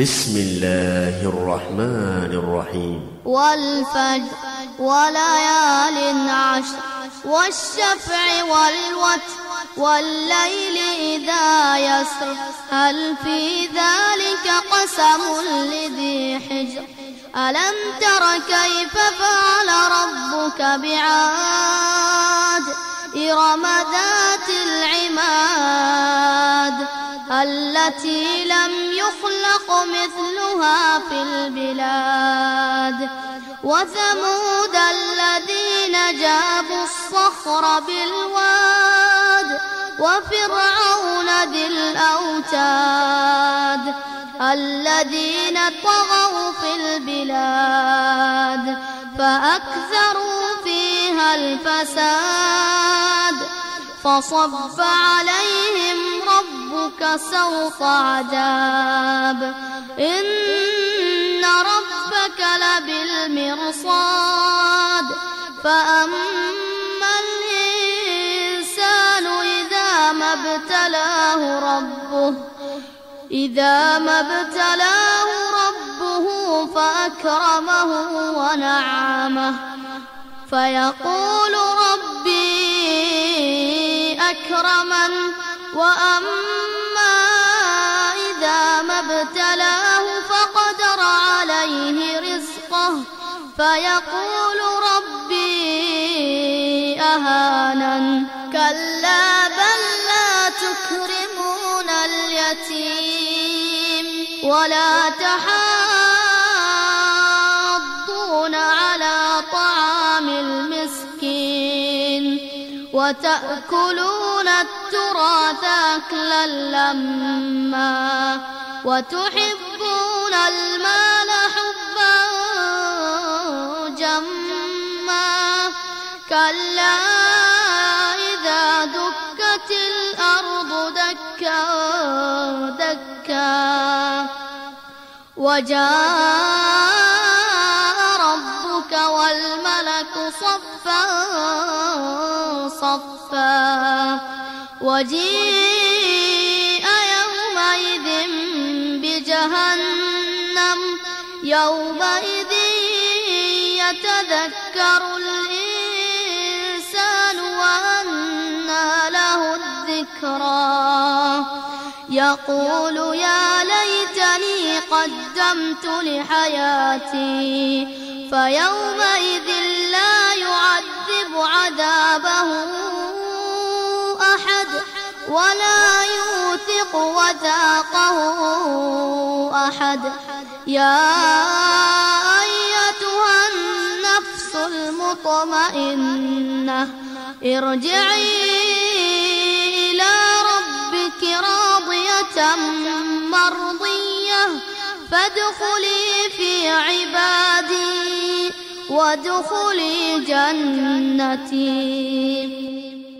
بسم الله الرحمن الرحيم. والفجر وليال عشر والشفع والوتر والليل إذا يسر هل في ذلك قسم لذي حجر ألم تر كيف فعل ربك بعاد إرم ذات العماد التي لم يخلق مثلها في البلاد وثمود الذين جابوا الصخر بالواد وفرعون ذي الأوتاد الذين طغوا في البلاد فأكثروا فيها الفساد فصب عليهم ربك سوط عذاب إن ربك لبالمرصاد فأما الإنسان إذا ما ابتلاه ربه فأكرمه ونعمه فيقول ربي أكرمن وأما إذا ما ابتلاه فقدر عليه رزقه فيقول ربي أهانن كلا بل لا تكرمون اليتيم ولا تحاضون على طعام المسكين وتأكلون التراث أكلا لما وتحبون المال حبا جما كلا إذا دكت الأرض دكا دكا وجاء ربك والملك صفا صفا وجيء يومئذ بجهنم يومئذ يتذكر الإنسان وأنى له الذكرى يقول يا ليتني قدمت لحياتي فيومئذ لا يعذب عذابه أحد ولا يوثق وثاقه أحد يا أيتها النفس المطمئنة ارجعي إلى ربك راضية مرضية فادخلي في عبادي وادخلي جنتي.